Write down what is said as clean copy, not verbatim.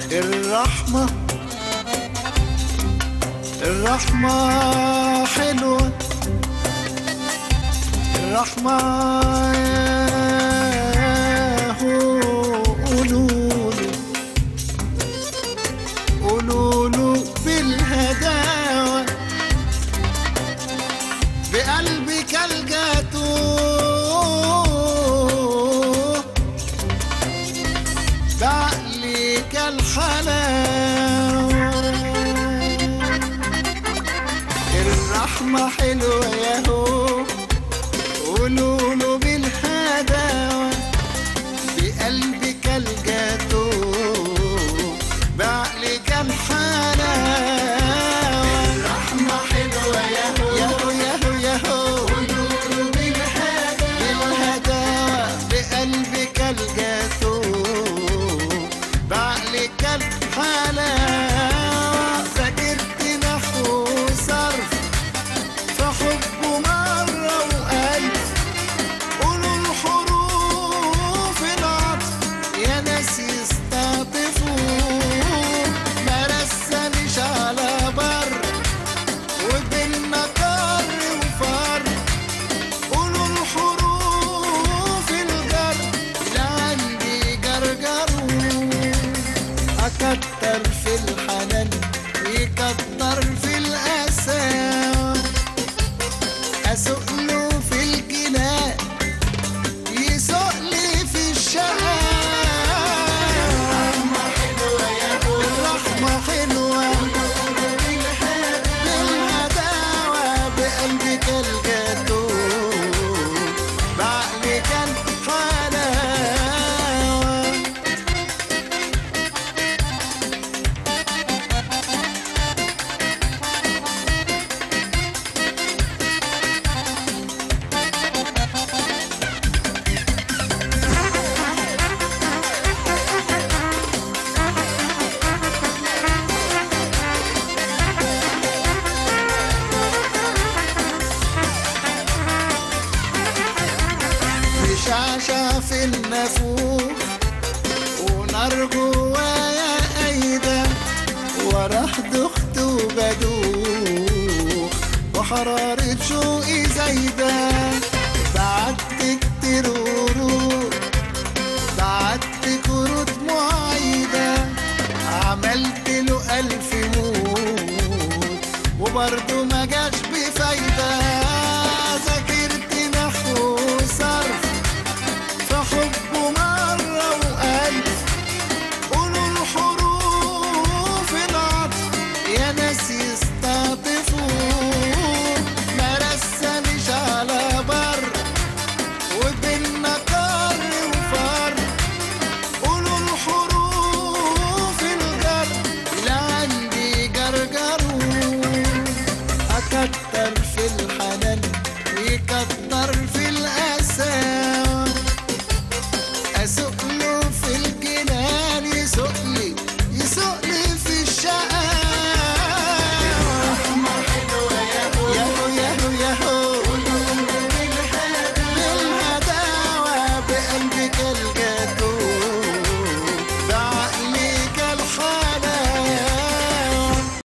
الرحمة الرحمة حلوة، الرحمة ياهو قولوله قولوله بالهداوة بقلبك الجاتوه بعقلك الحلاوة. الرحمة حلوة ياهو قولوله بالهداوة بقلبك الجاتوه بعقلك الحلاوة. الرحمة حلوة ياهو ياهو ياهو ياهو قولوله بالهداوة بقلبك الجاتوه بعقلك الحلاوة. ذاكرت نحو صرف في حبه مرة وألف قولوا الحروف العطف يا ناس يستعطفوا ما رسمش على بر وبيننا قر وفر قولوا الحروف الجر اللي عندي جرجروا. أكتر في الحنان يكتر في القساوة أسقله في الجنان يسقلي في الشقاوة. الرحمة حلوة ياهو الرحمة حلوة بالهداوة بقلبك الجاتوه بعقلك الحلاوة. شعشع في النافوخ ونار جوايا قايدة وراح دخت وبدوخ وحرارة شوقي زايدة. بعت كتير ورود بعت كروت معايدة عملت له 1000 موت وبرضه ما جاش بفايدة. ذاكرت نحو صرف في حبه مرة وألف قولوا الحروف العطف يا ناس يستعطفوا ما رسمش على بر وبيننا قر وفر قولوا الحروف الجر اللي عندي جرجروا. أكتر في الحنان يكتر في